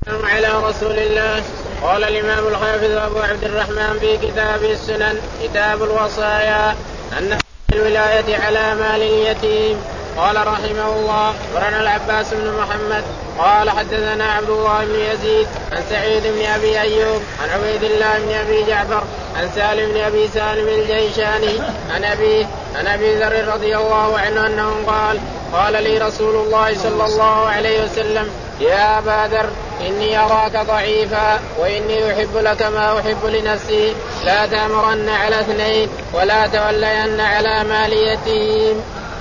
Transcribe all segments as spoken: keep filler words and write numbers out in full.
على رسول الله. قال الإمام الحافظ أبو عبد الرحمن في كتابه السنن كتاب الوصايا أن الولاية على مال اليتيم. قال رحمه الله أخبرنا العباس بن محمد قال حدثنا عبد الله بن يزيد عن سعيد بن أبي أيوب عن عبيد الله بن أبي جعفر عن سالم بن أبي سالم الجيشاني عن أبيه عن أبي ذر رضي الله عنه أنه قال قال لي رسول الله صلى الله عليه وسلم يا أبا ذر إني أراك ضعيفا وإني أحب لك ما أحب لنفسي لا تأمرن على اثنين ولا تولين على مال يتيم.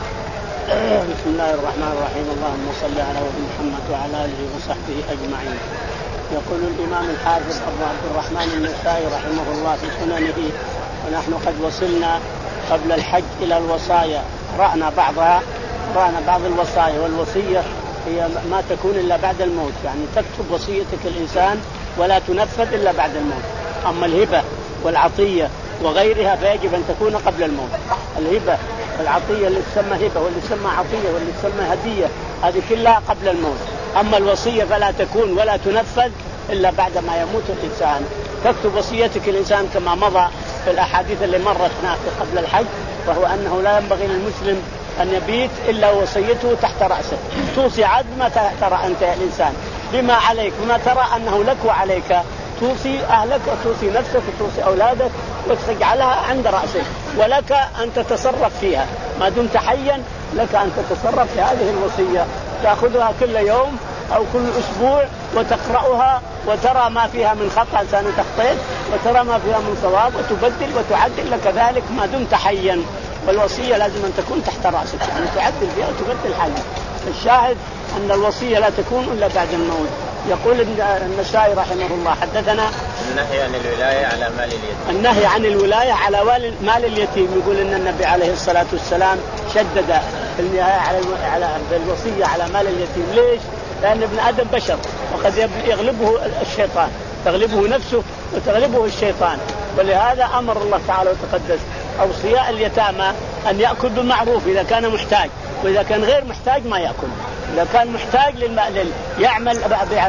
بسم الله الرحمن الرحيم. اللهم صل على محمد وعلى آله وصحبه أجمعين. يقول الإمام الحافظ أبو عبد الرحمن النسائي رحمه الله في سننه ونحن قد وصلنا قبل الحج إلى الوصايا، قرأنا بعضها قرأنا بعض الوصايا. والوصية هي ما تكون إلا بعد الموت، يعني تكتب وصيتك الإنسان ولا تنفذ إلا بعد الموت. أما الهبة والعطية وغيرها فيجب أن تكون قبل الموت. الهبة والعطية اللي تسمى هبة واللي تسمى عطية واللي تسمى هدية هذه كلها قبل الموت. أما الوصية فلا تكون ولا تنفذ إلا بعد ما يموت الإنسان. تكتب وصيتك الإنسان كما مضى في الأحاديث اللي مرتنا قبل الحج، وهو أنه لا ينبغي للمسلم أن يبيت إلا وصيته تحت رأسه. توصي عد ما ترى أنت يا الإنسان بما عليك وما ترى أنه لك وعليك، توصي أهلك وتوصي نفسك وتوصي أولادك وتجعلها عند رأسك، ولك أن تتصرف فيها ما دمت حيا. لك أن تتصرف في هذه الوصية، تأخذها كل يوم أو كل أسبوع وتقرأها وترى ما فيها من خطأ سنتخطئ وترى ما فيها من صواب وتبدل وتعدل لك ذلك ما دمت حيا. والوصية لازم أن تكون تحت رأسك، يعني تعدل فيها وتبدل حالك. الشاهد أن الوصية لا تكون إلا بعد الموت. يقول النسائي رحمه الله حدثنا النهي عن الولاية على مال اليتيم. النهي عن الولاية على مال اليتيم. يقول إن النبي عليه الصلاة والسلام شدد النهاية على على الوصية على مال اليتيم. ليش؟ لأن ابن آدم بشر وقد يغلبه الشيطان، تغلبه نفسه وتغلبه الشيطان، ولهذا أمر الله تعالى وتقدس أوصياء اليتامى أن يأكل بالمعروف إذا كان محتاج، وإذا كان غير محتاج ما يأكل. إذا كان محتاج للمال يعمل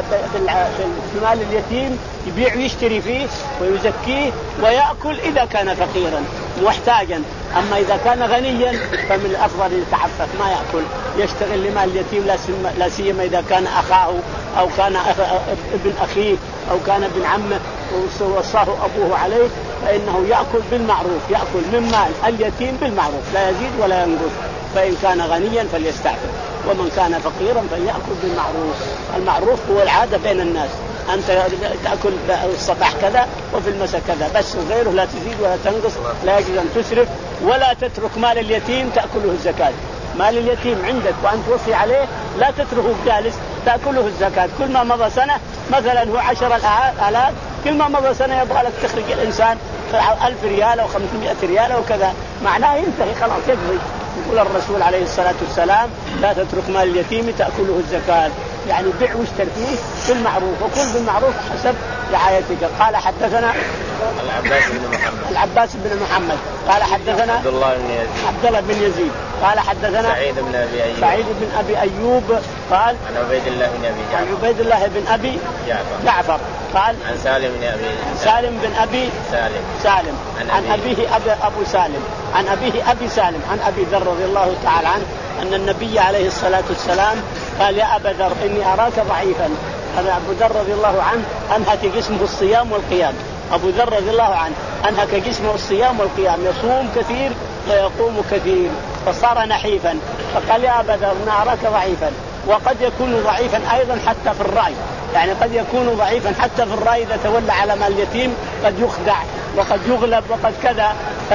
في مال اليتيم يبيع ويشتري فيه ويزكيه ويأكل إذا كان فقيرا محتاجا. أما إذا كان غنيا فمن الأفضل يتعفف ما يأكل، يشتغل لمال اليتيم لا سيما إذا كان أخاه أو كان ابن أخيه أو كان ابن عمه ووصاه أبوه عليه، فإنه يأكل بالمعروف، يأكل من مال اليتيم بالمعروف لا يزيد ولا ينقص. فإن كان غنيا فليستعفف، ومن كان فقيرا فليأكل بالمعروف. المعروف هو العادة بين الناس، أنت تأكل الصباح كذا وفي المساء كذا بس، وغيره لا تزيد ولا تنقص. لا يجوز أن تسرف ولا تترك مال اليتيم تأكله الزكاة. مال اليتيم عندك وأنت توصي عليه لا تتركه جالس تأكله الزكاة. كل ما مضى سنة مثلا هو عشر آلاف، كل ما مضى سنة يبغى لك تخرج الإنسان ألف ريال أو خمسمائة ريال أو كذا، معناه ينتهي خلاص يقضي. يقول الرسول عليه الصلاة والسلام لا تترك مال اليتيم تأكله الزكاة، يعني بيع واشتري فيه بالمعروف وكل بالمعروف حسب رعايتك. قال حدثنا العباس بن محمد العباس بن محمد قال حدثنا عبد الله بن يزيد عبد الله بن يزيد قال حدثنا سعيد بن أبي أيوب سعيد بن أبي أيوب قال عن عبيد الله بن أبي جعفر عن عبيد الله بن أبي جعفر, جعفر قال عن سالم بن أبي سالم بن أبي سالم سالم عن, عن أبيه أبي أبو سالم عن أبيه أبي سالم عن أبي ذر رضي الله تعالى عنه أن النبي عليه الصلاة والسلام قال يا أبا ذر إني أراك ضعيفا. هذا أبو ذر رضي الله عنه أنهك جسمه الصيام والقيام. أبو ذر رضي الله عنه أنهك جسمه الصيام والقيام، يصوم كثير ويقوم كثير فصار نحيفا. فقال يا أبا ذر إني أراك ضعيفا، وقد يكون ضعيفا أيضا حتى في الرأي، يعني قد يكون ضعيفا حتى في الرأي إذا تولى على مال اليتيم قد يخدع وقد يغلب وقد كذا.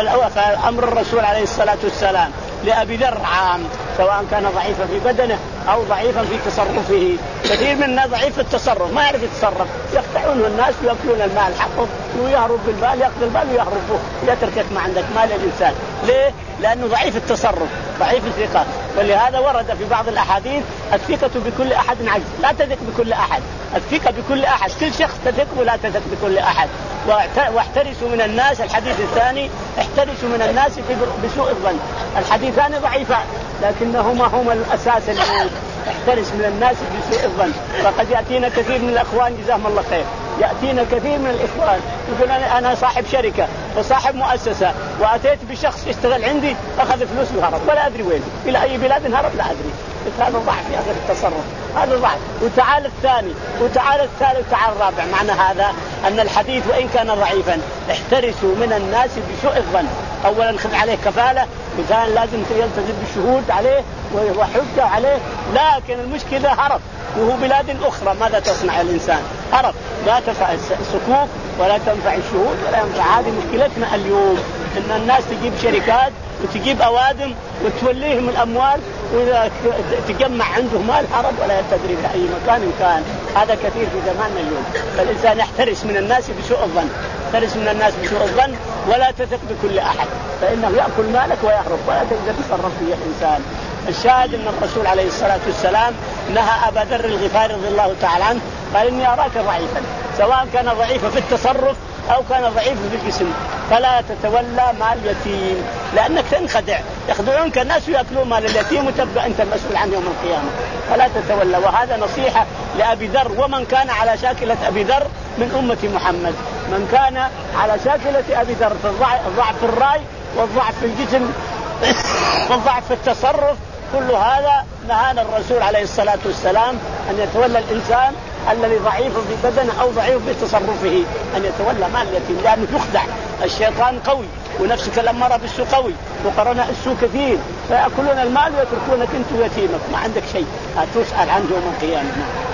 فأمر الرسول عليه الصلاة والسلام لأبي ذر عام، سواء كان ضعيفا في بدنه أو ضعيفا في تصرفه. كثير منا ضعيف التصرف ما يعرف يتصرف، يقطعونه الناس ويأكلون المال حقه ويهرب بالمال، يأخذ المال ويهربه يتركك ما عندك مال الإنسان. ليه؟ لأنه ضعيف التصرف ضعيف الثقة. ولهذا ورد في بعض الأحاديث الثقة بكل أحد عجز، لا تثق بكل أحد، الثقة بكل أحد، كل شخص تثق ولا تثق بكل أحد. واحترسوا من الناس، الحديث الثاني احترسوا من الناس بسوء الظن. الحديثان ضعيفان لكنهما هما الأساس احترس من الناس بسوء الظن. فقد يأتينا كثير من الأخوان جزاهم الله خير، يأتينا كثير من الإخوان يقول أنا صاحب شركة وصاحب مؤسسة وأتيت بشخص يشتغل عندي أخذ فلوس وهرب ولا أدري وين، إلى أي بلاد هرب لا أدري. هذا ضعف في هذا التصرف، هذا ضعف. وتعال الثاني وتعال الثالث وتعال الرابع. معنى هذا أن الحديث وإن كان ضعيفا احترسوا من الناس بسوء الظن. أولا خذ عليه كفالة، وكان لازم يلتزم بالشهود عليه وحجة عليه، لكن المشكلة هرب وهو بلاد أخرى. ماذا تصنع الإنسان؟ هرب، لا تنفع السكوك ولا تنفع الشهود ولا ينفع. هذه مشكلتنا اليوم، إن الناس تجيب شركات وتجيب أوادم وتوليهم الأموال وإذا تجمع عنده مال هرب ولا تدري في أي مكان كان. هذا كثير في زماننا اليوم. فالإنسان يحترس من الناس بسوء الظن، يحترس من الناس بسوء الظن ولا تثق بكل أحد، فإنه يأكل مالك ويهرب ولا تقدر تصرف فيه الإنسان. الشاهد أن الرسول عليه الصلاة والسلام نهى أبا ذر الغفاري رضي الله تعالى عنه، قال إني أراك ضعيفا، سواء كان ضعيفا في التصرف أو كان ضعيف في الجسم، فلا تتولى مال اليتيم لأنك تنخدع، يخدعونك الناس ويأكلون مال اليتيم وتبقى أنت المسؤول عنه يوم القيامة. فلا تتولى. وهذا نصيحة لأبي ذر ومن كان على شاكلة أبي ذر من أمة محمد. من كان على شاكلة أبي ذر في الضعف في الرأي والضعف في الجسم والضعف في التصرف، كل هذا نهانا الرسول عليه الصلاة والسلام أن يتولى الإنسان الذي ضعيف في بدنه أو ضعيف في تصرفه أن يتولى مال اليتيم، لأنه يخدع. الشيطان قوي ونفسك الأمارة بالسوء قوي وقرناء السوء كثير، فيأكلون المال ويتركونك أنت ويتيمك ما عندك شيء، تسأل عنه يوم القيامة.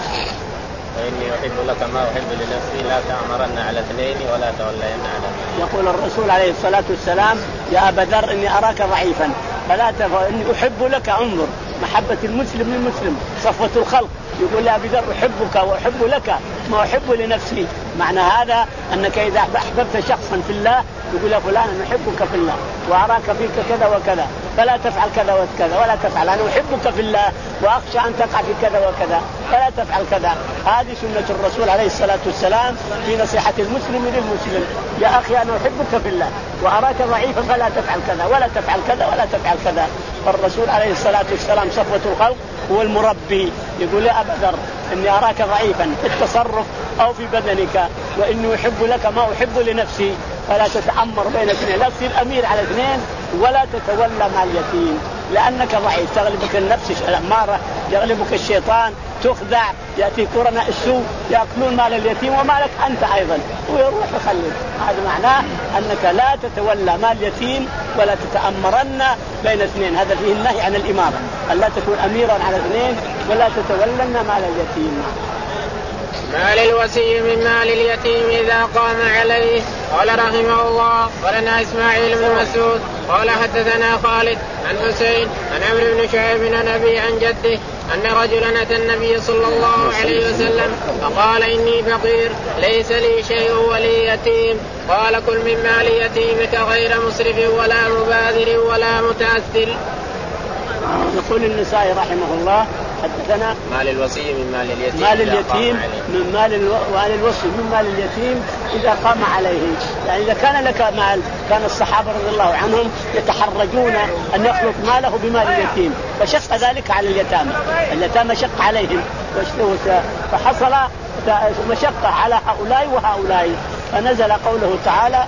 وإني أحب لك ما أحب لنفسي لا تأمرن على اثنين ولا تولين على اثنين. يقول الرسول عليه الصلاة والسلام يا أبا ذر إني أراك ضعيفا فلا تفعل، إني أحب لك. انظر محبة المسلم للمسلم صفوة الخلق. يقول يا أبي ذر أحبك وأحب لك ما أحب لنفسي. معنى هذا أنك إذا أحببت شخصا في الله يقول يا فلان أنا أحبك في الله وأراك فيك كذا وكذا فلا تفعل كذا وكذا ولا تفعل، أنا أحبك في الله وأخشى أن تقع في كذا وكذا فلا تفعل كذا. هذه سنة الرسول عليه الصلاة والسلام في نصيحة المسلم للمسلم. يا أخي أنا أحبك في الله وأراك ضعيفا فلا تفعل كذا ولا تفعل كذا ولا تفعل كذا. فالرسول عليه الصلاة والسلام صفوة الخلق هو المربي. يقول يا أبا ذر إني أراك ضعيفا في التصرف أو في بدنك وإني أحب لك ما أحب لنفسي فلا تتأمر بين اثنين، لا تصير أمير على اثنين ولا تتولى مع اليتيم لأنك ضعيف. تغلبك النفس الأمارة، يغلبك الشيطان، تخدع، يأتي قرناء السوء يأكلون مال اليتيم ومالك أنت أيضا ويروح يخلد. هذا معناه أنك لا تتولى مال اليتيم ولا تتأمرن بين اثنين. هذا فيه النهي عن الإمارة، ألا تكون أميرا على اثنين ولا تتولن مال اليتيم. مال الوصي من مال اليتيم إذا قام عليه. قال رحمه الله ولنا إسماعيل بن مسعود قال حدثنا خالد عن حسين عن عمرو بن شعيب عن أبي عن جده أن رجلا أتى النبي صلى الله عليه وسلم فقال إني فقير ليس لي شيء ولي يتيم. قال كل من مال يتيمك غير مسرف ولا مبادر ولا متأثر. يقول النسائي رحمه الله حدثنا مال الوصي من مال اليتيم مال اليتيم من مال الو... مال الوصي من مال اليتيم إذا قام عليه. يعني إذا كان لك مال كان الصحابة رضي الله عنهم يتحرجون أن يخلط ماله بمال اليتيم فشق ذلك على اليتامى. اليتامى شق عليهم فحصل مشقة على هؤلاء وهؤلاء فنزل قوله تعالى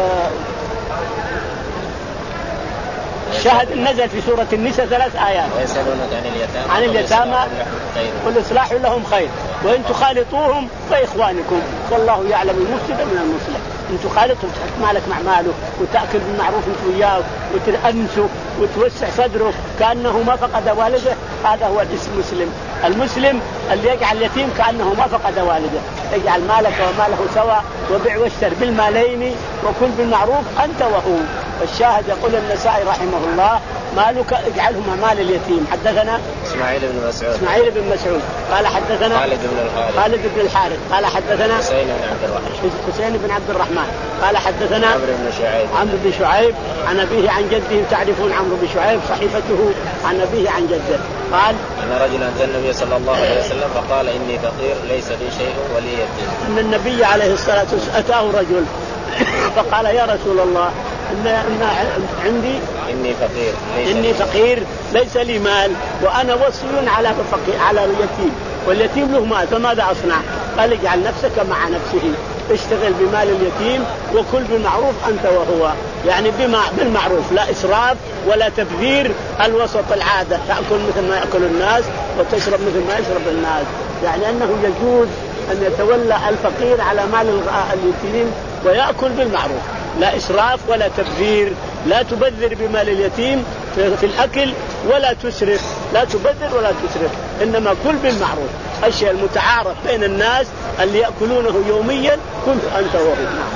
شاهد نزل في سورة النساء ثلاث آيات. ويسألونك عن اليتامى عن اليتامى قل إصلاح لهم خير وإن تخالطوهم فإخوانكم والله يعلم المفسد من المصلح. إن تخالطهم تحط مالك مع ماله وتأكل بالمعروف أنت وياه وتأنسه وتوسع صدره كأنه ما فقد والده، هذا هو الاسم مسلم. المسلم اللي يجعل اليتيم كأنه ما فقد والده، يجعل مالك وماله سواء وبيع واشتر بالمالين وكل بالمعروف أنت وهو. الشاهد يقول النسائي رحمه الله مالك اجعلهما مال اليتيم. حدثنا إسماعيل بن مسعود إسماعيل بن مسعود قال حدثنا خالد بن الحارث خالد بن الحارث قال حدثنا حسين بن عبد الرحمن حسين بن عبد الرحمن قال حدثنا عمرو بن شعيب عمرو بن شعيب عن أبيه عن جده. تعرفون عمرو بن شعيب صحيفته عن أبيه عن جده. قال أن رجلا أتى النبي صلى الله عليه وسلم فقال إني فقير ليس لي شيء ولي يتيم. أن النبي عليه الصلاة والسلام أتاه رجل فقال يا رسول الله إن, إن عندي إني فقير ليس إني فقير ليس لي مال وأنا وصي على فقير على اليتيم واليتيم له مال فماذا أصنع؟ قال اجعل نفسك مع نفسه اشتغل بمال اليتيم وكل بالمعروف أنت وهو يعني بما بالمعروف لا إسراف ولا تبذير الوسط العادة تأكل مثل ما يأكل الناس وتشرب مثل ما يشرب الناس يعني أنه يجوز أن يتولى الفقير على مال اليتيم ويأكل بالمعروف لا إسراف ولا تبذير لا تبذر بمال اليتيم في الأكل ولا تسرف لا تبذر ولا تسرف إنما كل بالمعروف الشيء المتعارف بين الناس اللي يأكلونه يوميا كل أنت وهو.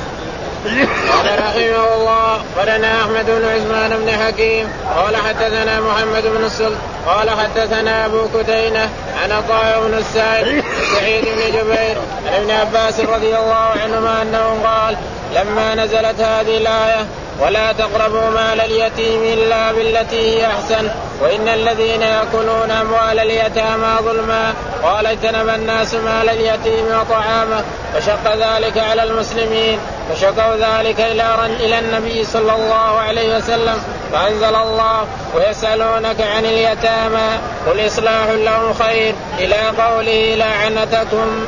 قال رحمه الله قالنا أحمد بن عثمان بن حكيم قال حدثنا محمد بن السلط قال حدثنا أبو كدينة عن عطاء بن السائب سعيد بن جبير عن ابن عباس رضي الله عنهما أنه قال لما نزلت هذه الآية ولا تقربوا مال اليتيم إلا بالتي هي أحسن وإن الذين يأكلون أموال اليتامى ظلما قال اجتنب الناس مال اليتيم وطعامه فشق ذلك على المسلمين فشكوا ذلك إلى النبي صلى الله عليه وسلم فأنزل الله ويسألونك عن اليتامى قل إصلاح لهم خير إلى قوله لعنتكم.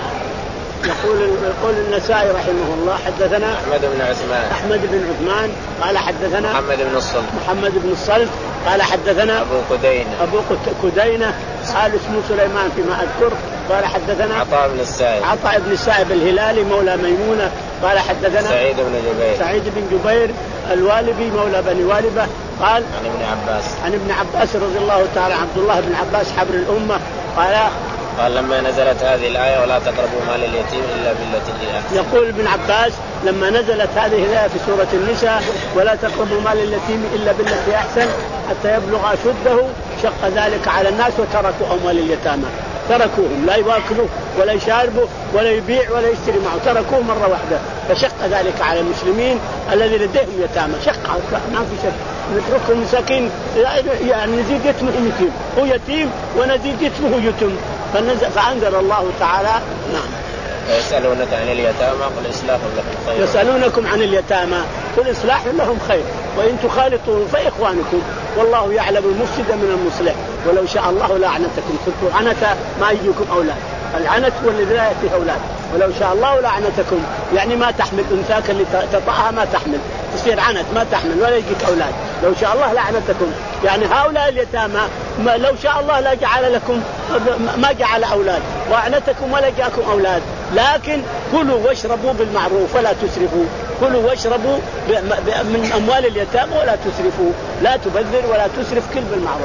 يقول يقول النسائي رحمه الله حدثنا أحمد بن عثمان أحمد بن عثمان قال حدثنا محمد بن الصلت محمد بن الصلت قال حدثنا أبو كدينة أبو كدينة قال اسمه سليمان فيما أذكر قال حدثنا عطاء بن السائب عطاء بن السائب الهلالي مولى ميمونة قال حدثنا سعيد بن جبير سعيد بن جبير الوالبي مولى بني والبة قال عن ابن عباس عن ابن عباس رضي الله تعالى عبد الله بن عباس حبر الأمة قال قال لما نزلت هذه الآية ولا تقربوا مال اليتيم إلا بالتي هي أحسن. يقول ابن عباس لما نزلت هذه الآية في سورة النساء ولا تقربوا مال اليتيم إلا بالتي أحسن حتى يبلغ أشده شق ذلك على الناس وتركوا أموال اليتامى تركوهم لا يواكلوا ولا يشاربوا ولا يبيع ولا يشتري معه تركوه مرة واحدة فشق ذلك على المسلمين الذي لديهم يتامى شق ما في شك نتركهم مساكين يعني نزيد يتمه يتيم هو يتيم ونزيد يتمه يتم فأنزل الله تعالى نعم يسألونك عن اليتامى قل إصلاح لهم خير يسألونكم عن اليتامى قل إصلاح لهم خير وإن تخالطوهم فإخوانكم والله يعلم المفسد من المصلح ولو شاء الله لعنتكم كنتم عنة ما يجيكم أولاد العنت والذي لا يأتيه أولاد ولو شاء الله لعنتكم يعني ما تحمل أنثاك اللي تطأها ما تحمل تصير عنت ما تحمل ولا يجيك أولاد لو شاء الله لعنتكم يعني هؤلاء اليتامى لو شاء الله لا جعل لكم ما جعل أولاد وعنتكم ولا جاءكم أولاد لكن كلوا واشربوا بالمعروف ولا تسرفوا كلوا واشربوا من أموال اليتامى ولا تسرفوا لا تبذر ولا تسرف كل بالمعروف.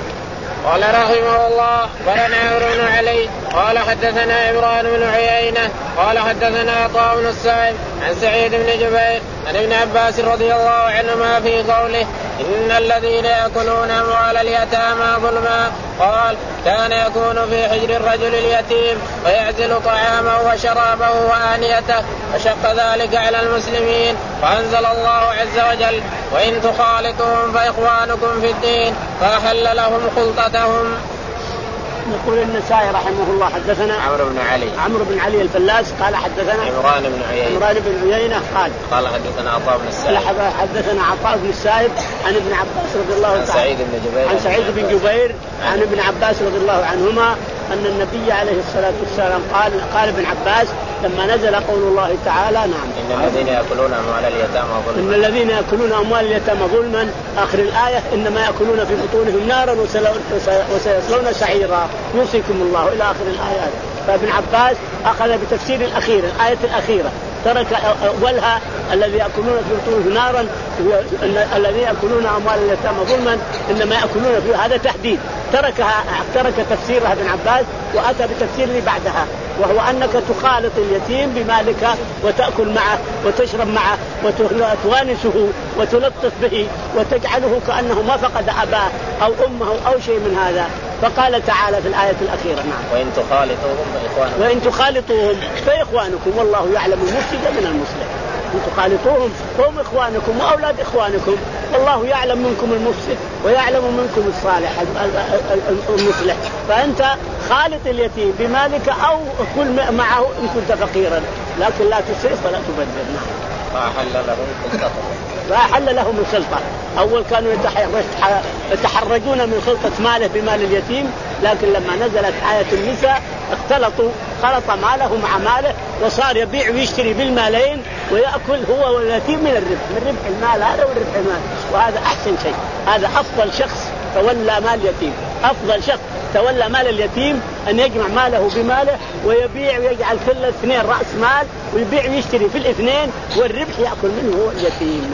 قال رحمه الله قال عمرو بن علي قال حدثنا إبراهيم بن عيينة قال حدثنا عطاء بن السائب عن سعيد بن جبير عن ابن عباس رضي الله عنهما في قوله إن الذين يأكلون أموال اليتامى ظلما قال كان يكون في حجر الرجل اليتيم ويعزل طعامه وشرابه وآنيته فشق ذلك على المسلمين فأنزل الله عز وجل وإن تخالطهم فإخوانكم في الدين فأحل لهم خلطتهم. يقول النسائي رحمه الله حدثنا عمرو بن علي عمرو بن علي الفلاس قال حدثنا عمران بن عيينة عمران بن عيينة قال قال حدثنا عطاء بن السائب حدثنا عطاء بن السائب عن ابن عباس رضي الله عن تعالى سعيد بن جبير عن سعيد بن جبير عن ابن عباس رضي الله عنهما أن النبي عليه الصلاة والسلام قال قال ابن عباس لما نزل قول الله تعالى نعم إن الذين يأكلون أموال اليتامى ظلما إن الذين يأكلون أموال اليتامى ظلما آخر الآية إنما يأكلون في بطونهم نارا وسيصلون سعيرا يوصيكم الله إلى آخر الآيات. فابن عباس أخذ بتفسير الأخير الآية الأخيرة ترك أولها الذي يأكلون في بطونهم نارا الذين يأكلون أموال اليتامى ظلما إنما يأكلون في هذا تحديد تركها ترك تفسيرها ابن عباس وأتى بتفسير اللي بعدها وهو أنك تخالط اليتيم بمالك وتأكل معه وتشرب معه وتوانسه وتلطف به وتجعله كأنه ما فقد أباه أو أمه أو شيء من هذا. فقال تعالى في الآية الأخيرة نعم وإن تخالطوهم فإخوانكم وإن تخالطوهم فإخوانكم والله يعلم المفسد من المصلح. إن تخالطوهم هم إخوانكم وأولاد إخوانكم والله يعلم منكم المفسد ويعلم منكم الصالح المصلح. فأنت خالط اليتيم بمالك أو كل معه إن كنت فقيرا لكن لا تسرف ولا تبذر. فأحل لهم السلطة فأحل لهم السلطة. أول كانوا يتحرجون من خلطة ماله بمال اليتيم، لكن لما نزلت آية النساء اختلطوا، خلط ماله مع ماله وصار يبيع ويشتري بالمالين ويأكل هو واليتيم من الربح، من ربح المال هذا والربح المال. وهذا أحسن شيء، هذا أفضل شخص تولى مال اليتيم. أفضل شخص تولى مال اليتيم أن يجمع ماله بماله ويبيع ويجعل كل الاثنين رأس مال ويبيع ويشتري في الاثنين والربح يأكل منه هو اليتيم.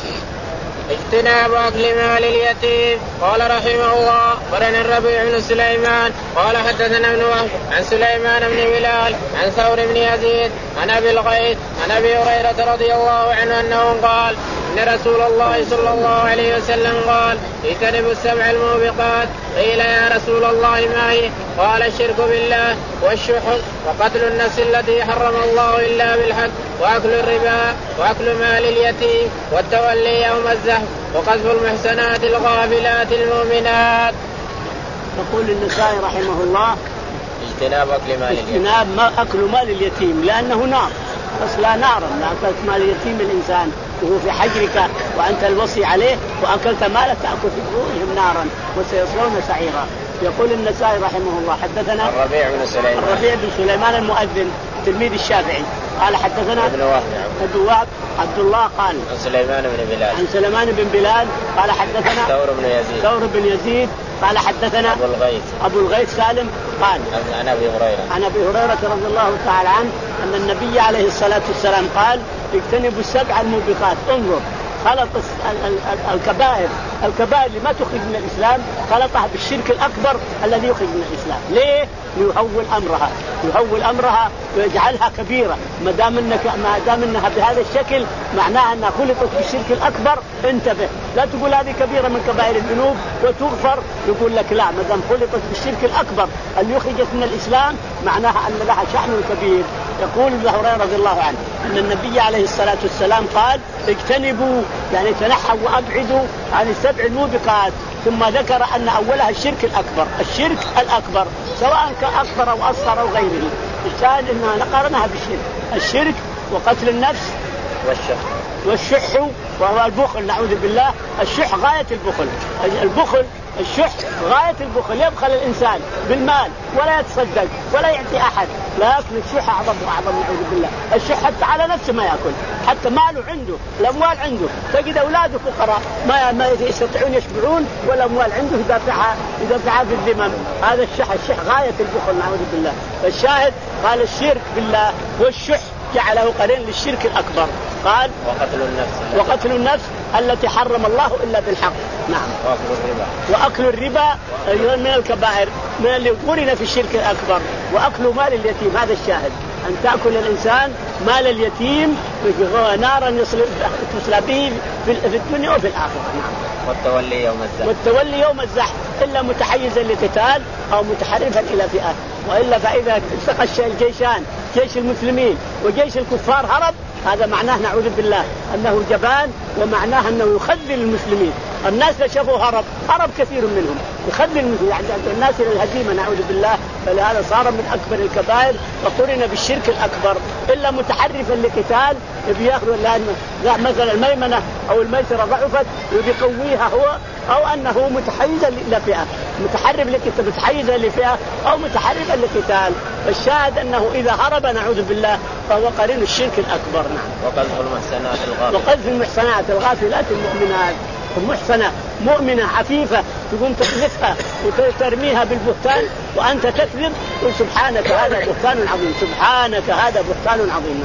اجتناب أكل مال اليتيم. قال رحمه الله قرن الربيع بن سليمان قال حدثنا ابن وهب عن سليمان بن بلال عن ثور بن يزيد عن أبي الغيث عن أبي هريرة رضي الله عنه أنه قال إن رسول الله صلى الله عليه وسلم قال اجتنبوا السبع الموبقات. قيل يا رسول الله ما هي؟ قال الشرك بالله والشح وقتل النفس التي حرم الله إلا بالحق وأكل الربا وأكل مال اليتيم والتولي يوم الزحف وقذف المحسنات الغافلات المؤمنات. يقول النسائي رحمه الله اجتناب أكل مال اليتيم. اجتناب أكل مال اليتيم لأنه نار، أصلا نارا. لا أكلت مال اليتيم الإنسان وهو في حجرك وأنت الوصي عليه وأكلت مالك تأكل في بطونهم نارا وسيصلون سعيرا. يقول النسائي رحمه الله حدثنا الربيع بن سليمان الربيع بن سليمان المؤذن تلميذ الشافعي قال حدثنا ابن وهب عبد الله قال عن سليمان بن بلال عن سليمان بن بلال قال حدثنا ثور بن يزيد ثور بن يزيد قال حدثنا أبو الغيث أبو الغيث سالم قال عن أبي هريرة عن أبي هريرة رضي الله تعالى عنه أن النبي عليه الصلاة والسلام قال اجتنبوا السبع الموبقات. انظر خلط الكبائر الكبائر اللي ما تخرج من الإسلام خلطها بالشرك الأكبر الذي يخرج من الإسلام. ليه؟ ليهول أمرها يهول أمرها ويجعلها كبيرة. ما دام انك ما دام انها بهذا الشكل معناها انها خلطت بالشرك الأكبر. انتبه، لا تقول هذه كبيرة من كبائر الذنوب وتغفر، يقول لك لا، ما دام خلطت بالشرك الأكبر اللي يخرجت من الإسلام معناها أن لها شأن كبير. يقول ابو هريرة رضي الله عنه أن النبي عليه الصلاة والسلام قال اجتنبوا يعني تنحوا وأبعدوا عن السبع الموبقات، ثم ذكر أن أولها الشرك الأكبر. الشرك الأكبر سواء كان أكبر أو أصغر أو غيره، الشاهد أنها نقرنها بالشرك. الشرك وقتل النفس والشح والشح وهو البخل، نعوذ بالله. الشح غاية البخل، البخل الشح غاية البخل، يبخل الإنسان بالمال ولا يتصدق ولا يعطي أحد، لكن الشح أعظم وأعظم نعوذ بالله. الشح حتى على نفسه ما يأكل، حتى ماله عنده، الأموال عنده، تجد أولاده فقراء ما ما يستطيعون يشبعون والأموال عنده يدافعها يدافعها في الذمم. هذا الشح الشح غاية البخل نعوذ بالله. الشاهد قال الشرك بالله والشح جعله قرين للشرك الأكبر. قال وقتل النفس وقتل النفس التي حرم الله إلا بالحق. نعم. وأكل الربا وأكل الربا من الكبائر من اللي قرن في الشرك الأكبر. وأكل مال اليتيم، هذا الشاهد، أن تأكل الإنسان مال اليتيم نارا يصلى به في الدنيا وفي الآخرة. نعم. والتولي يوم الزحف والتولي يوم الزحف إلا متحيزا لقتال أو متحرفا إلى فئة، وإلا فإذا التقى الجيشان جيش المسلمين وجيش الكفار هرب، هذا معناه نعوذ بالله أنه جبان، ومعناه أنه يخذل المسلمين. الناس شافوا هرب هرب كثير منهم يخذل المسلمين، يعني الناس إلى الهزيمة نعوذ بالله. فلهذا صار من أكبر الكبائر وقرن بالشرك الأكبر. إلا متحرفا لقتال بياخذوا مثلا الميمنة أو الميسرة ضعفت وبيقويها هو، أو أنه متحيزا إلى فئة، متحرف لقتال متحيزا لفئة أو متحرفا لقتال. فالشاهد أنه إذا هرب نعوذ بالله فهو قرين الشرك الأكبر. نعم. وقذف المحسنات الغافلات وقذف المحسنات الغافلات المؤمنات. محسنة مؤمنة عفيفة تقوم تقذفها وترميها بالبهتان وأنت تكذب، قل سبحانك هذا بهتان عظيم، سبحانك هذا بهتان عظيم.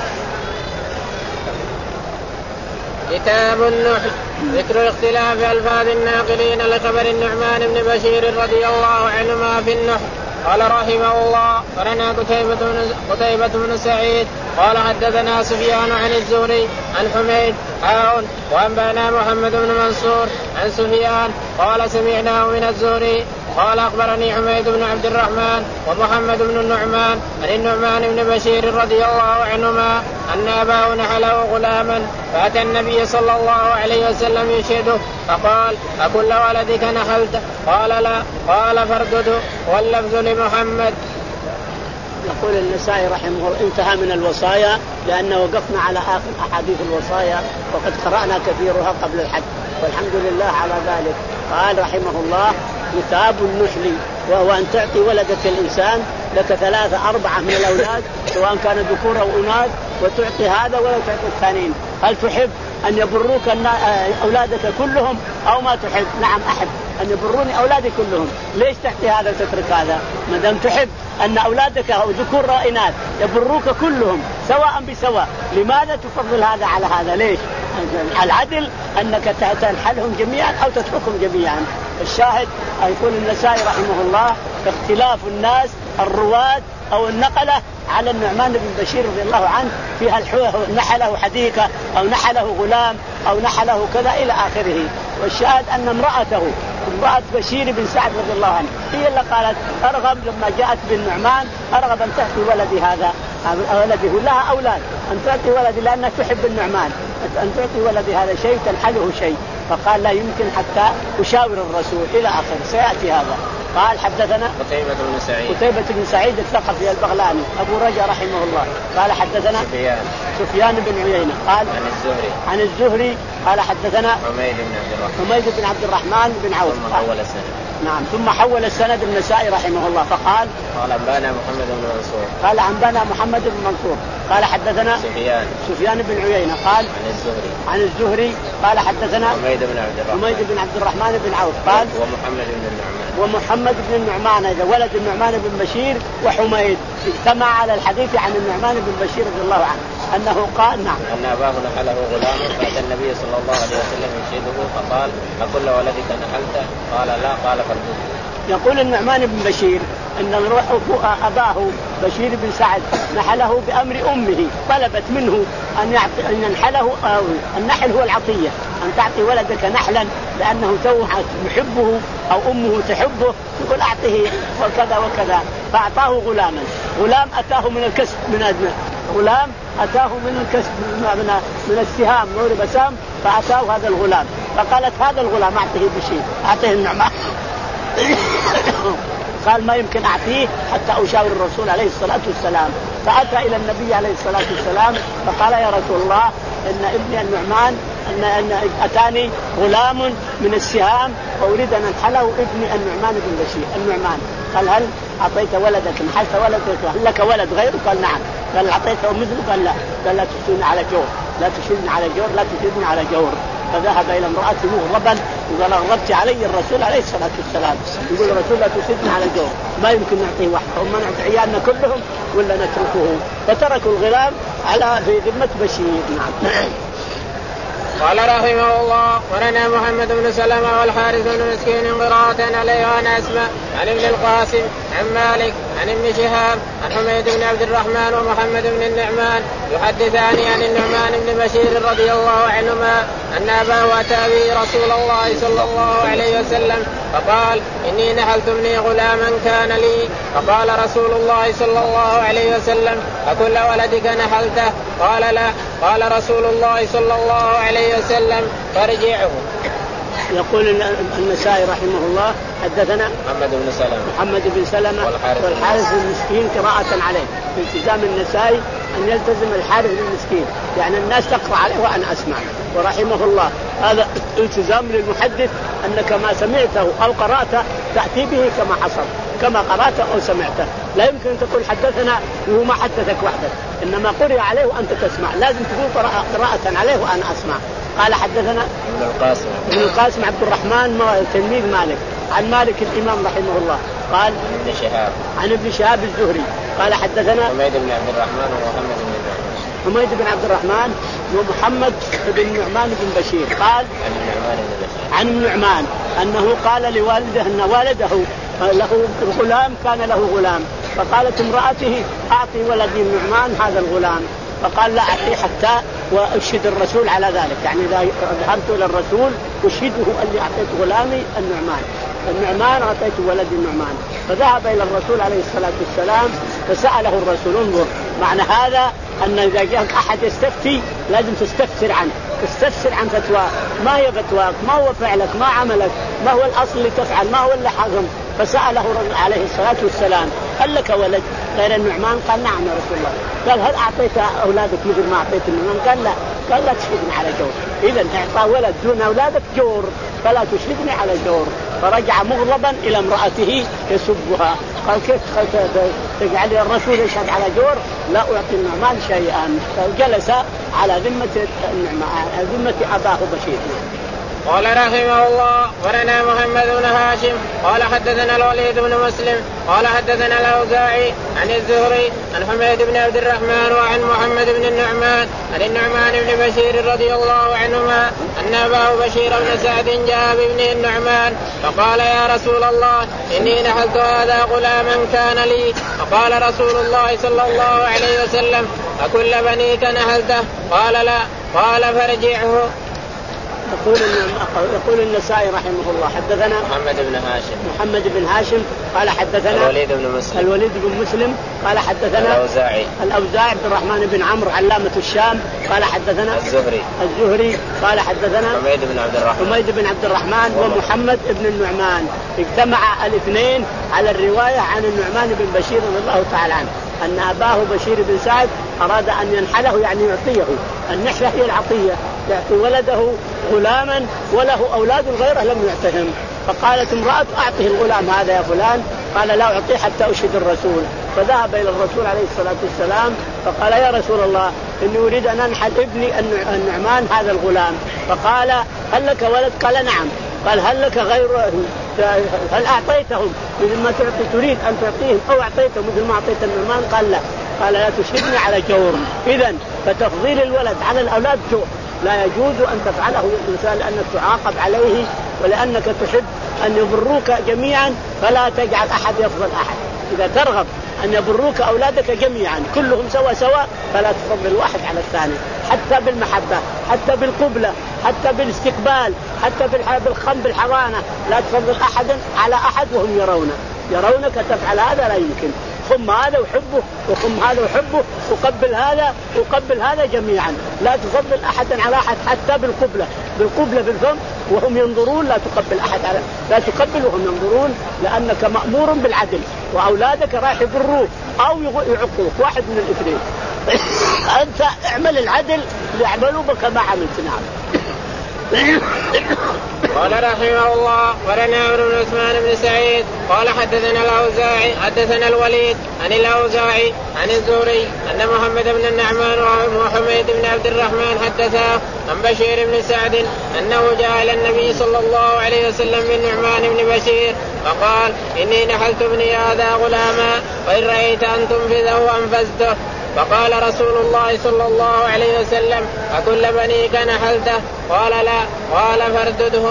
كتاب النحل. ذكر الاختلاف ألفاظ الناقلين لخبر النعمان بن بشير رضي الله عنهما في النحل. قال رحمه الله قرنا قتيبة بن سعيد قال حدثنا سفيان عن الزهري عن حميد عون وأنبأنا محمد بن منصور عن سفيان قال سمعناه من الزهري قال أخبرني حميد بن عبد الرحمن ومحمد بن النعمان عن النعمان بن بشير رضي الله عنهما أن أباه نحله غلاما فأتى النبي صلى الله عليه وسلم يشهده فقال أكل ولدك نحلت؟ قال لا. قال فارقده. واللفظ لمحمد. يقول النسائي رحمه الله انتهى من الوصايا لأنه وقفنا على آخر أحاديث الوصايا وقد قرأنا كثيرها قبل الحج والحمد لله على ذلك. قال رحمه الله كتاب النحل وهو أن تعطي ولدك الإنسان لك ثلاثة أربعة من الأولاد سواء كان ذكور أو أناث وتعطي هذا ولا تعطي الثانيين. هل تحب أن يبروك أولادك كلهم أو ما تحب؟ نعم أحب أن يبروني أولادي كلهم. ليش تعطي هذا وتترك هذا؟ ما دام تحب أن أولادك أو ذكور أو إناث يبروك كلهم سواء بسواء لماذا تفضل هذا على هذا؟ ليش؟ العدل أنك تنحلهم جميعا أو تتركهم جميعا. الشاهد يقول النسائي رحمه الله اختلاف الناس الرواة أو النقلة على النعمان بن بشير رضي الله عنه فيها نحله حديقة أو نحله غلام أو نحله كذا إلى آخره. والشاهد أن امرأته امرأة بشير بن سعد رضي الله عنه هي اللي قالت أرغب لما جاءت بالنعمان أرغب أن تأتي ولدي هذا ولده لها أولاد أن تأتي ولدي لأنها تحب النعمان أن تعطي ولدي هذا شيء تنحله شيء. فقال لا يمكن حتى أشاور الرسول إلى آخر سيأتي هذا. قال حدثنا قتيبة بن سعيد قتيبة بن سعيد الثقفي البغلاني أبو رجاء رحمه الله. قال حدثنا سفيان سفيان بن عيينة قال عن الزهري عن الزهري قال حدثنا حميد بن عبد الرحمن حميد بن عبد الرحمن بن عوف ثم حول السند. نعم ثم حول السند النسائي رحمه الله فقال قال أنبانا محمد بن منصور قال أنبانا محمد بن منصور قال حدثنا سفيان سفيان بن عيينة قال عن الزهري عن الزهري قال حدثنا حميد بن عبد الرحمن حميد بن عبد الرحمن بن عوف قال ومحمد بن النعمان ومحمد بن النعمان هذا ولد النعمان بن بشير وحميد اجتمع على الحديث عن النعمان بن بشير رضي الله عنه أنه قال نعم أن أباه نحله غلام فأتى النبي صلى الله عليه وسلم يشهده فقال أكل ولدك نحلته؟ قال لا. قال فارجوه. يقول النعمان بن بشير أن أباه بشير بن سعد نحله بأمر أمه طلبت منه أن يعطي أن ينحله. النحل هو العطية أن تعطي ولدك نحلا لأنه تو يحبه أو أمه تحبه يقول أعطيه وكذا وكذا. فأعطاه غلاما غلام أتاه من الكسب من أدنى غلام أتاه من الكسب من, من السهام نور بسام فأتاه هذا الغلام فقالت هذا الغلام أعطيه بشيء أعطيه النعمان. قال ما يمكن أعطيه حتى أشاور الرسول عليه الصلاة والسلام. فأتى إلى النبي عليه الصلاة والسلام فقال يا رسول الله إن ابني النعمان أن, أن أتاني غلام من السهام وأريد أن أنحله ابني النعمان بن بشير النعمان. قال هل أعطيت ولدك نحلت ولدك هل لك ولد غيره؟ قال نعم. قال أعطيته مثله؟ قال لا. قال لا تشيرني على جور لا تشيرني على جور لا تشيرني على جور. فذهب إلى امرأته مغضبا وقال أغضبت علي الرسول عليه الصلاة والسلام. يقول الرسول لا تشيرني على جور ما يمكن نعطيه واحد وما نعطي عيالنا كلهم ولا نتركه. فتركوا الغلام على في ذمة بشير. نعم. قال رحمه الله ولنا محمد بن سلمة والحارث بن مسكين قراءة عليه عن أسماء عن ابن القاسم عن مالك عن ابن شهاب عن حميد بن عبد الرحمن ومحمد بن النعمان يحدثان عن النعمان بن بشير رضي الله عنهما أن أباه أتى به رسول الله صلى الله عليه وسلم فقال إني نحلت ابني غلاما كان لي. فقال رسول الله صلى الله عليه وسلم أكل ولدك نحلته؟ قال لا. قال رسول الله صلى الله عليه وسلم فارجعه. يقول النسائي رحمه الله حدثنا محمد بن سلمة محمد بن سلمة والحارث بن مسكين قراءة عليه. في التزام النسائي أن يلتزم الحارث بن مسكين يعني الناس تقرأ عليه وأنا أسمع. ورحمه الله هذا التزام للمحدث أنك ما سمعته أو قرأته تأتي به كما حصل كما قرأته أو سمعته. لا يمكن أن تقول حدثنا وهو ما حدثك وحدك إنما قرئ عليه وأنت تسمع لازم تقول قراءة عليه وأنا أسمع. قال حدثنا ابن القاسم ابن القاسم عبد الرحمن تلميذ مالك عن مالك الإمام رحمه الله قال عن ابن شهاب عن ابن شهاب الزهري قال حدثنا حميد بن عبد الرحمن ومحمد بن النعمان حميد بن عبد الرحمن ومحمد بن النعمان بن بشير قال عن النعمان بن بشير عن النعمان أنه قال لوالده أن والده له غلام كان له غلام فقالت امرأته أعطي ولدي النعمان هذا الغلام. فقال لا أعطيه حتى وأشهد الرسول على ذلك يعني إذا ذهبت إلى الرسول أشهده أني أعطيت غلامي النعمان النعمان أعطيت ولدي النعمان. فذهب إلى الرسول عليه الصلاة والسلام فسأله الرسول انظر معنى هذا أن إذا جاءك أحد يستفتي لازم تستفسر عنه تستفسر عن فتوى ما هي فتواك ما هو فعلك ما عملك ما هو الأصل اللي تفعل ما هو اللي حرم. فسأله عليه الصلاة والسلام هل لك ولد غير النعمان؟ قال نعم يا رسول الله. قال هل أعطيت أولادك مثل ما أعطيت النعمان؟ قال لا. قال لا تشهدني على جور، إذا إعطى ولد دون أولادك جور، فلا تشهدني على جور. فرجع مغضبا إلى امرأته يسبها، قال كيف تجعل الرسول يشهد على جور؟ لا أعطي النعمان شيئا. فجلس على ذمة النعمان، على ذمة أباه بشير. قال رحمه الله ولنا محمد بن هاشم قال حدثنا الوليد بن مسلم قال حدثنا الأوزاعي عن الزهري عن حميد بن عبد الرحمن وعن محمد بن النعمان عن النعمان بن بشير رضي الله عنهما أن أباه بشير بن سعد جاء بابنه النعمان فقال يا رسول الله إني نحلت هذا غلاما كان لي. فقال رسول الله صلى الله عليه وسلم أكل بنيك نحلته؟ قال لا. قال فرجعه. يقول يقول النسائي رحمه الله حدثنا محمد بن هاشم محمد بن هاشم قال حدثنا الوليد بن مسلم الوليد بن مسلم قال حدثنا الأوزاعي الأوزاعي عبد الرحمن بن عمرو علامة الشام قال حدثنا الزهري الزهري قال حدثنا حميد بن عبد الرحمن حميد بن عبد الرحمن ومحمد بن النعمان. اجتمع الاثنين على الرواية عن النعمان بن بشير رضي الله تعالى عنه أن أباه بشير بن سعد أراد أن ينحله يعني يعطيه. النحلة هي العطية، يعطي ولده غلاما وله أولاد غيره لم يعطهم. فقالت امرأة أعطه الغلام هذا يا فلان، قال لا أعطيه حتى أشهد الرسول. فذهب إلى الرسول عليه الصلاة والسلام فقال يا رسول الله إني أريد أن أنحل ابني النعمان هذا الغلام. فقال هل لك ولد؟ قال نعم. قال هل لك غيره؟ هل أعطيتهم مثل ما تعطي تريد أن تعطيهم أو أعطيتهم مثل ما أعطيت النعمان؟ قال لا. قال لا تشهدني على جور. إذن فتفضيل الولد على الأولاد جور، لا يجوز أن تفعله الإنسان لأنك تعاقب عليه ولأنك تحب أن يبروك جميعا، فلا تجعل أحد يفضل أحد. إذا ترغب أن يبروك أولادك جميعا كلهم سوا سوا فلا تفضل واحد على الثاني، حتى بالمحبة، حتى بالقبلة، حتى بالاستقبال، حتى بالخم بالحضانة، لا تفضل أحدا على أحد وهم يرونه يرونك تفعل هذا، لا يمكن. خم هذا وحبه وخم هذا وحبه وقبل هذا وقبل هذا جميعا، لا تفضل أحدا على أحد حتى بالقبلة بالقبلة بالفم وهم ينظرون، لا تقبل أحد على لا تقبل وهم ينظرون، لأنك مأمور بالعدل وأولادك راح يبروك أو يعقوك، واحد من الاثنين. أنت اعمل العدل ليعملوا بك ما عملت. نعم. قال رحمه الله ولنا عمرو بن عثمان بن سعيد قال حدثنا الأوزاعي حدثنا الوليد عن الأوزاعي عن الزهري أن محمد بن النعمان وحميد بن عبد الرحمن حدثا عن بشير بن سعد أنه جاء إلى النبي صلى الله عليه وسلم من نعمان بن بشير فقال إني نحلت ابني هذا غلاما وإن رأيت أن تنفذه أنفذته. فقال رسول الله صلى الله عليه وسلم أكل بنيك نحلته؟ قال لا. قال فاردده.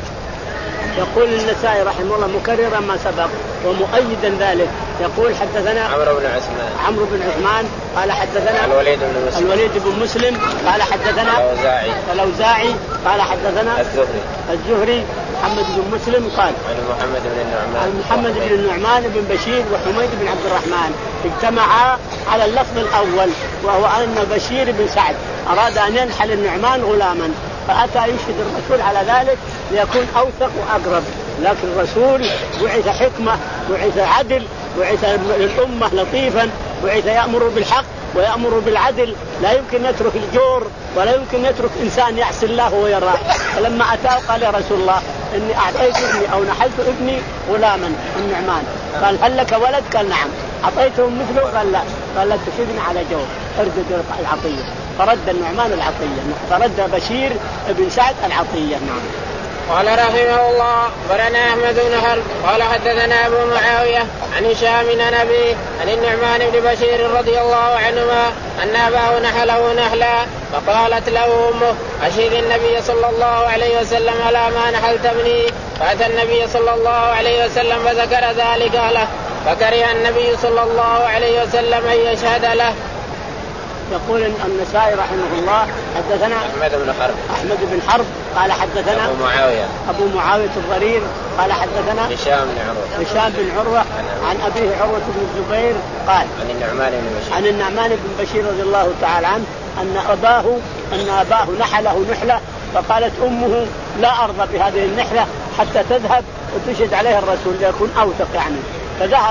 يقول النسائي رحمه الله مكررا ما سبق ومؤيدا ذلك، يقول حدثنا عمرو بن عثمان عمرو بن عثمان قال حدثنا الوليد بن مسلم الوليد بن مسلم قال حدثنا الأوزاعي الأوزاعي قال حدثنا الزهري الزهري محمد بن مسلم قال عن محمد بن النعمان عن محمد بن النعمان بن بشير وحميد بن عبد الرحمن اجتمعا على اللفظ الأول، وهو أن بشير بن سعد أراد أن ينحل النعمان غلاما، فأتى يشهد الرسول على ذلك ليكون أوثق وأقرب. لكن الرسول بعث حكمة، بعث عدل، بعث للأمة لطيفا، بعث يأمر بالحق ويأمر بالعدل، لا يمكن نترك الجور ولا يمكن نترك إنسان يعصي الله ويراه. فلما أتاه قال يا رسول الله إني أعطيت ابني أو نحلت ابني غلاما النعمان. قال هل لك ولد؟ قال نعم. أعطيتهم مثله؟ قال لا. قال لا تشهدني على جور، ارد العطية. فرد النعمان العطية، فرد بشير بن سعد العطية. نعم. قال رحمه الله ولنا أحمد بن حرب قال حدثنا أبو معاوية عن هشام عن أبيه عن النعمان بن بشير رضي الله عنهما أن أباه نحله نحلا فقالت له أمه أشهد النبي صلى الله عليه وسلم على ما نحلت ابني. فأتى النبي صلى الله عليه وسلم فذكر ذلك له فكره النبي صلى الله عليه وسلم أن يشهد له. يقول النسائي رحمه الله حدثنا أحمد بن حرب أحمد بن حرب قال حدثنا أبو معاوية أبو معاوية الضرير قال حدثنا هشام بن عروة هشام بن عروة عن أبيه عروة بن الزبير قال عن النعمان بن بشير عن النعمان بن بشير رضي الله تعالى عنه أن أباه أن أباه نحله نحلة، فقالت أمه لا أرضى بهذه النحلة حتى تذهب وتشهد عليها الرسول ليكون أوثق يعني. فذهب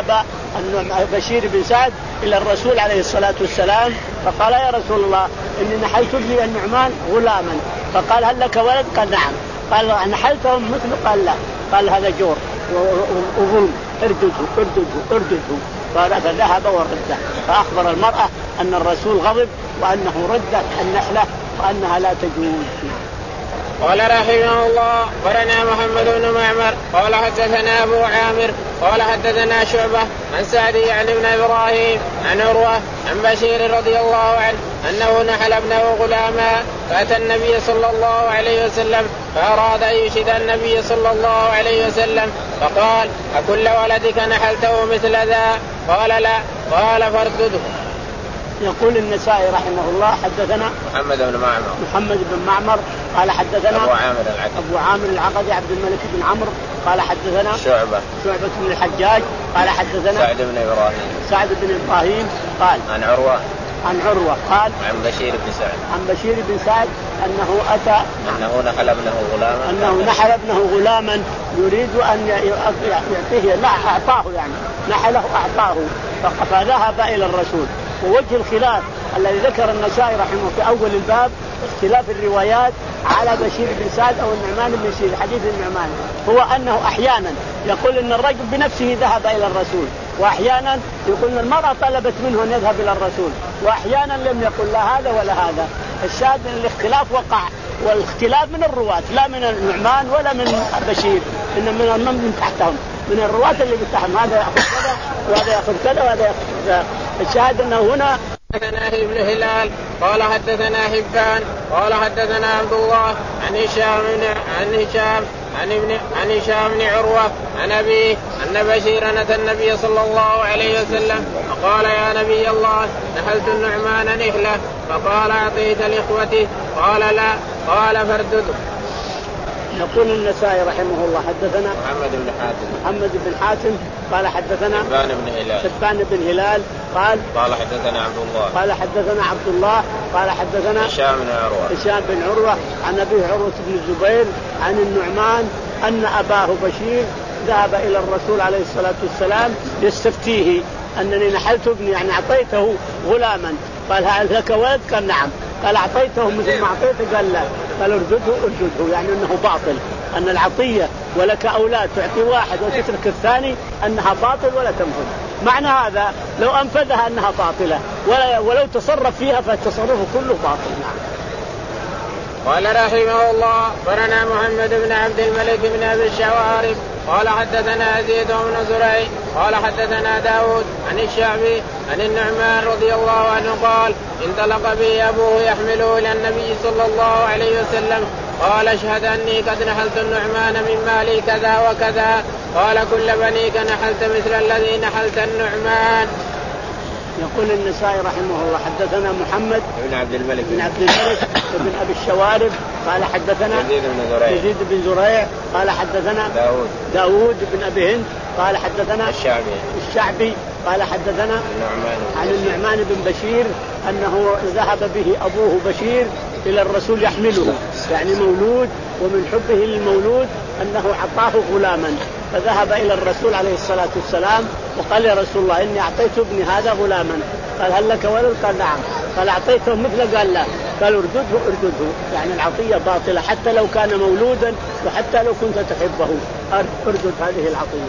أن بشير بن سعد إلى الرسول عليه الصلاة والسلام فقال يا رسول الله إني نحلت ابني النعمان غلاما، فقال هل لك ولد؟ قال نعم. قال نحلتهم مثل؟ قال لا. قال هذا جور وظلم، اردده اردده اردده. فذهب ورده، فأخبر المرأة أن الرسول غضب وأنه رد النحلة وأنها لا تجوز. قال رحمه الله قرنا محمد بن معمر قال حدثنا أبو عامر قال حدثنا شعبة عن سعد يعني بن إبراهيم عن عروة عن بشير رضي الله عنه أنه نحل ابنه غلاما فأتى النبي صلى الله عليه وسلم فأراد أن يشهد النبي صلى الله عليه وسلم فقال أكل ولدك نحلته مثل ذا؟ قال لا. قال فاردده. يقول النسائي رحمه الله حدثنا محمد بن معمر محمد بن معمر قال حدثنا أبو عامر العقدي أبو عامر العقدي عبد الملك بن عمرو قال حدثنا شعبة شعبة بن الحجاج قال حدثنا سعد بن إبراهيم سعد بن إبراهيم قال عن عروة عن عروة قال عن بشير بن سعد عن بشير بن سعد أنه أتى أنه نحل ابنه غلاما أنه نحل ابنه غلاما يريد أن يعطيه، لا أعطاه يعني نحله أعطاه، فذهب إلى الرسول. ووجه الخلاف الذي ذكر النسائي رحمه في أول الباب اختلاف الروايات على بشير بن سعد أو النعمان بن بشير حديث النعمان هو أنه أحيانا يقول أن الرجل بنفسه ذهب إلى الرسول، وأحيانا يقول أن المرأة طلبت منه أن يذهب إلى الرسول، وأحيانا لم يقل لا هذا ولا هذا. الشاهد أن الاختلاف وقع، والاختلاف من الرواة لا من النعمان ولا من بشير، إن من من تحتهم من الرواة اللي تحتهم، هذا يأخذ كذا وهذا يأخذ كذا وهذا يأخذ كذا. الشاهد أنه هنا حدثنا ابن هلال قال حدثنا حبان قال حدثنا عبد الله عن هشام عن هشام عن ابن عن هشام بن عروة عن أبيه أن بشيرا أتى النبي صلى الله عليه وسلم فقال يا نبي الله نحلت النعمان نحلة، فقال أعطيت لإخوته؟ قال لا. قال فاردده. يقول النسائي رحمه الله حدثنا محمد بن حاتم محمد بن حاتم قال حدثنا شبان بن هلال شبان بن هلال قال قال حدثنا عبد الله قال حدثنا عبد الله قال حدثنا هشام بن عروة هشام بن عروة عن أبيه عروة بن الزبير عن النعمان أن أباه بشير ذهب إلى الرسول عليه الصلاة والسلام يستفتيه أنني نحلت ابني يعني أعطيته غلاما، قال هل لك ولد؟ قال نعم. قال أعطيته مثل ما أعطيته؟ قال لا. قال ارجده ارجده، يعني أنه باطل، أن العطية ولك أولاد تعطي واحد وتترك الثاني أنها باطل ولا تنفذ. معنى هذا لو أنفذها أنها باطلة، ولو تصرف فيها فالتصرف كله باطل. نعم. قال رحمه الله قرنا محمد بن عبد الملك بن أبي الشوارب قال حدثنا زيد بن زريع قال حدثنا داود عن الشعبي عن النعمان رضي الله عنه قال انطلق به أبوه يحمله إلى النبي صلى الله عليه وسلم قال اشهد أني قد نحلت النعمان من مالي كذا وكذا. قال كل بنيك نحلت مثل الذي نحلت النعمان. يقول النسائي رحمه الله حدثنا محمد بن عبد الملك بن عبد الملك بن أبي الشوارب قال حدثنا يزيد بن زريع يزيد بن زريع قال حدثنا داود داود بن أبي هند قال حدثنا الشعبي الشعبي قال حدثنا النعمان عن النعمان بن بشير أنه ذهب به أبوه بشير إلى الرسول يحمله، يعني مولود، ومن حبه للمولود أنه أعطاه غلاما، فذهب إلى الرسول عليه الصلاة والسلام وقال يا رسول الله إني أعطيت ابني هذا غلاما. قال هل لك ولد؟ قال نعم. قال أعطيته مثله؟ قال لا. قال ارجده ارجده، يعني العطية باطلة حتى لو كان مولودا وحتى لو كنت تحبه، ارجد هذه العطية.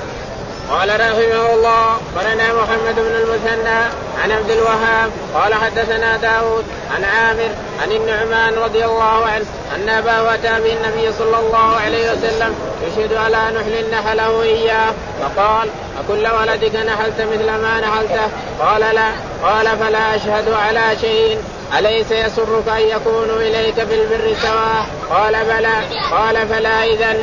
قال رحمه الله قرنا محمد بن المثنى عن عبد الوهاب قال حدثنا داود عن عامر عن النعمان رضي الله عنه أن أباه أتى به النبي صلى الله عليه وسلم يشهد على نحل نحله إياه، فقال أكل ولدك نحلت مثل ما نحلته؟ قال لا. قال فلا أشهد على شيء، أليس يسرك أن يكونوا إليك بالبر سواء؟ قال بلى. قال فلا إذن.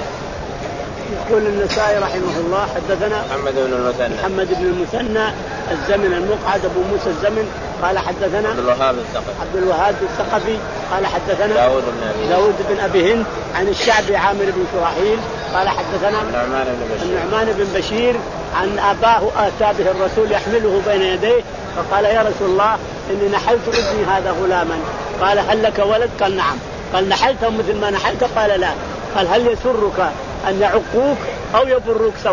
يقول النسائي رحمه الله حدثنا محمد بن المثنى محمد بن المثنى الزمن المقعد أبو موسى الزمن قال حدثنا عبد الوهاب الثقفي عبد الوهاب الثقفي قال حدثنا داود بن أبي داود بن أبي هند عن الشعبي عامر بن شراحيل قال حدثنا النعمان بن بشير النعمان بن بشير عن أباه آتى به الرسول يحمله بين يديه فقال يا رسول الله إني نحلت ابني هذا غلاما. قال هل لك ولد؟ قال نعم. قال نحلته مثل ما نحلت؟ قال لا. قال هل يسرك أن يعقوك أو يبروك سواء؟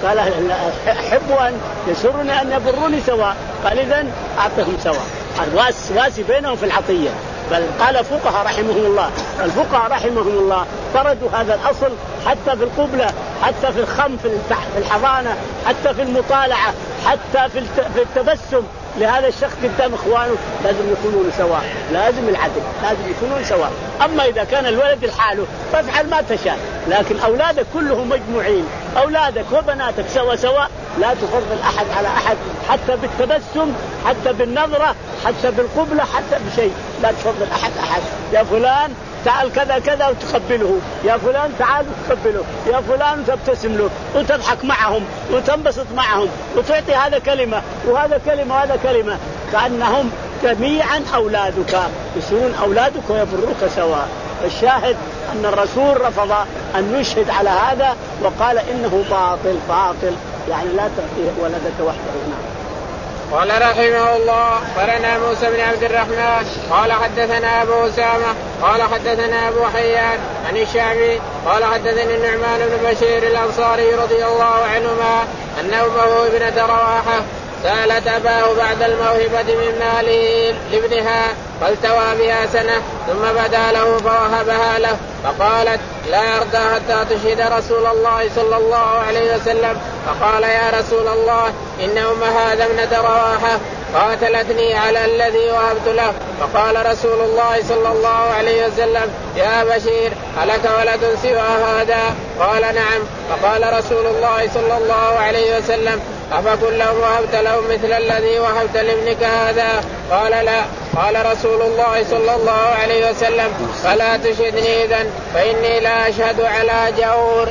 قال أحب أن يسرني أن يبروني سواء، قال إذن أعطهم سواء، واسي بينهم في العطية. بل قال فقهاء رحمهم الله، الفقهاء رحمهم الله طردوا هذا الأصل حتى في القبلة، حتى في الخم في الحضانة، حتى في المطالعة، حتى في التبسم لهذا الشخص قدام إخوانه لازم يكونون سواء، لازم العدل، لازم يكونون سواء. أما إذا كان الولد لحاله فافعل ما تشاء، لكن أولادك كلهم مجموعين، أولادك وبناتك سوا سواء، لا تفضل أحد على أحد، حتى بالتبسم، حتى بالنظرة، حتى بالقبلة، حتى بشيء، لا تفضل أحد أحد. يا فلان تعال كذا كذا وتقبله، يا فلان تعال وتقبله، يا فلان وتبتسم له وتضحك معهم وتنبسط معهم وتعطي هذا كلمة وهذا كلمة وهذا كلمة، كأنهم جميعا أولادك، يصيرون أولادك ويبروك سواء. الشاهد أن الرسول رفض أن يشهد على هذا وقال إنه باطل باطل، يعني لا تعطيه ولدك وحده. نعم. قال رحمه الله قرنا موسى بن عبد الرحمن قال حدثنا أبو أسامة قال حدثنا أبو حيان عن الشعبي قال حدثني النعمان بن بشير الأنصاري رضي الله عنهما أن أمه ابنة رواحة سألت أباه بعد الموهبة من ماله لابنها فالتوى بها سنة ثم بدا له فوهبها له، فقالت لا أرضى حتى تشهد رسول الله صلى الله عليه وسلم. فقال يا رسول الله إن أم هذا ابنة رواحة قاتلتني على الذي وهبت له. فقال رسول الله صلى الله عليه وسلم يا بشير ألك ولد سوى هذا؟ قال نعم. فقال رسول الله صلى الله عليه وسلم أفكلهم وهبت لهم مثل الذي وهبت لابنك هذا؟ قال لا. قال رسول الله صلى الله عليه وسلم فلا تشهدني إذن فإني لا أشهد على جور.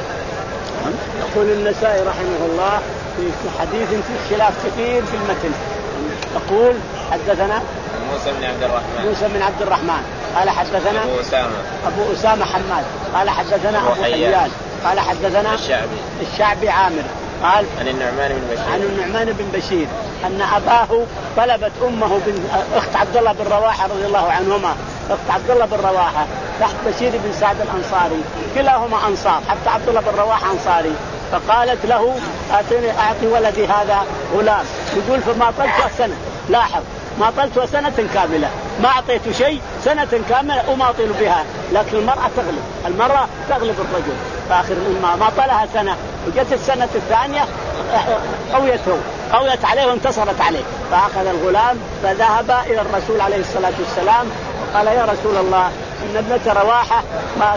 يقول النسائي رحمه الله في حديث في خلاف كثير في المتن، يقول حدثنا موسى بن عبد الرحمن موسى بن عبد الرحمن قال حدثنا أبو أسامة أبو أسامة حماد قال حدثنا أبو حيان قال حدثنا الشعبي الشعبي عامر قال عن النعمان بن بشير عن النعمان بن بشير أن أباه طلبت أمه بن أخت عبد الله بن رواحة رضي الله عنهما، أخت عبد الله بن رواحة تحت بشير بن سعد الأنصاري، كلاهما أنصار، حتى عبد الله بن رواحة أنصاري. فقالت له أعطني أعطي ولدي هذا غلام، يقول فما طلت سنة، لاحظ ما طلت سنة كاملة، ما أعطيته شيء سنة كاملة أماطل بها، لكن المرأة تغلب، المرأة تغلب الرجل. فآخر ما ما طلها سنة وجت السنة الثانية قويته قويت عليه وانتصرت عليه، فأخذ الغلام فذهب إلى الرسول عليه الصلاة والسلام وقال يا رسول الله إن ابنة رواحة ما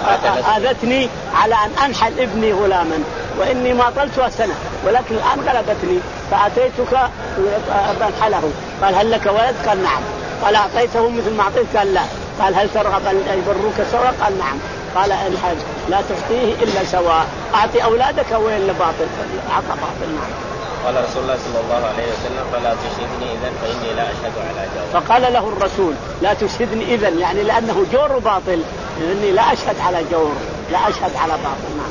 آذتني على أن أنحل ابني غلاما وإني ما طلتها سنة ولكن الآن غلبتني فأتيتك أنحله. قال هل لك ولد؟ قال نعم. قال أعطيته مثل ما أعطيت؟ قال لا. قال هل ترغب أن يبروك سواء؟ قال نعم. قال انحل لا تعطيه إلا سواء، أعطي أولادك وين لباطل، أعطى باطل. نعم. قال رسول الله صلى الله عليه وسلم فلا تشهدني إذن فإني لا أشهد على جور. فقال له الرسول لا تشهدني إذن، يعني لأنه جور باطل، إني لا أشهد على جور، لا أشهد على باطل. نعم.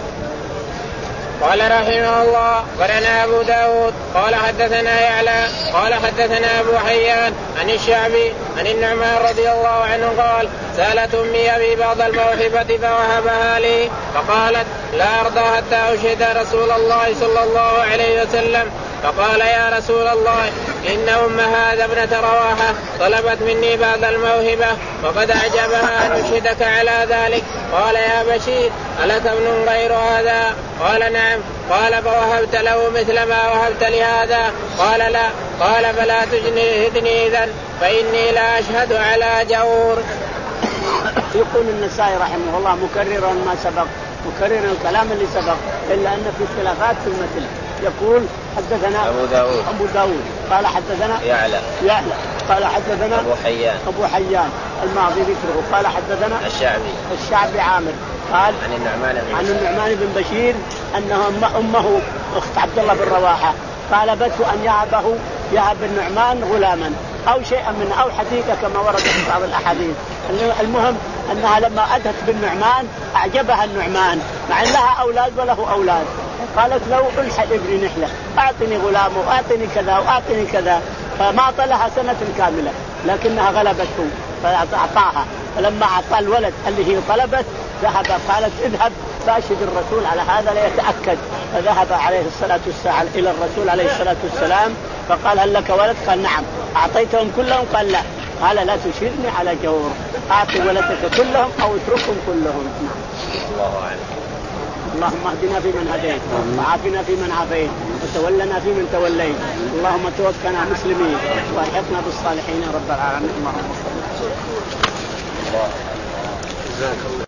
قال رحمه الله قرنا أبو داود قال حدثنا يعلى قال حدثنا أبو حيان عن الشعبي عن النعمان رضي الله عنه قال سألت أمي أبي بعض الموهبة فوهبها لي، فقالت لا أرضى حتى أشهد رسول الله صلى الله عليه وسلم. فقال يا رسول الله إن أم هذا ابنة رواحة طلبت مني بعض الموهبة وقد أعجبها أن أشهدك على ذلك. قال يا بشير ألك ابن غير هذا؟ قال نعم. قال فوهبت له مثل ما وهبت لهذا؟ قال لا. قال فلا تجهدني إذن فإني لا أشهد على جور. يقول النسائي رحمه الله مكررا ما سبق، مكررا الكلام اللي سبق، إلا أن في اختلافات في المثل. يقول حدثنا أبو داود أبو داود قال حدثنا يعلى يعلى قال حدثنا أبو حيان أبو حيان الماضي ذكره قال حدثنا الشعبي الشعبي عامر قال عن النعمان بن عن النعمان بن بشير أنه أمه أخت عبد الله بن رواحة طالبته أن يهبه يهب النعمان غلاما أو شيئا من أو حديقة كما ورد في بعض الأحاديث. المهم أنها لما أتت بالنعمان أعجبها النعمان مع أن لها أولاد وله أولاد، قالت لو أنحل ابني نحلة أعطني غلامه وأعطني كذا وأعطني كذا، فما طلها سنة كاملة لكنها غلبته فأعطاها. فلما أعطى الولد اللي هي طلبت ذهب قالت اذهب يستشهد الرسول على هذا ليتأكد. فذهب عليه الصلاة والسلام إلى الرسول عليه الصلاة والسلام فقال هل لك ولد؟ قال نعم. أعطيتهم كلهم؟ قال لا. قال لا تشيرني على جور، أعطي ولدك كلهم أو اتركهم كلهم. الله أعلم. اللهم اهدنا فيمن هديت وعافنا فيمن عافيت وتولنا فيمن توليت، اللهم توفنا مسلمين والحقنا بالصالحين يا رب العالمين. اللهم صل وسلم.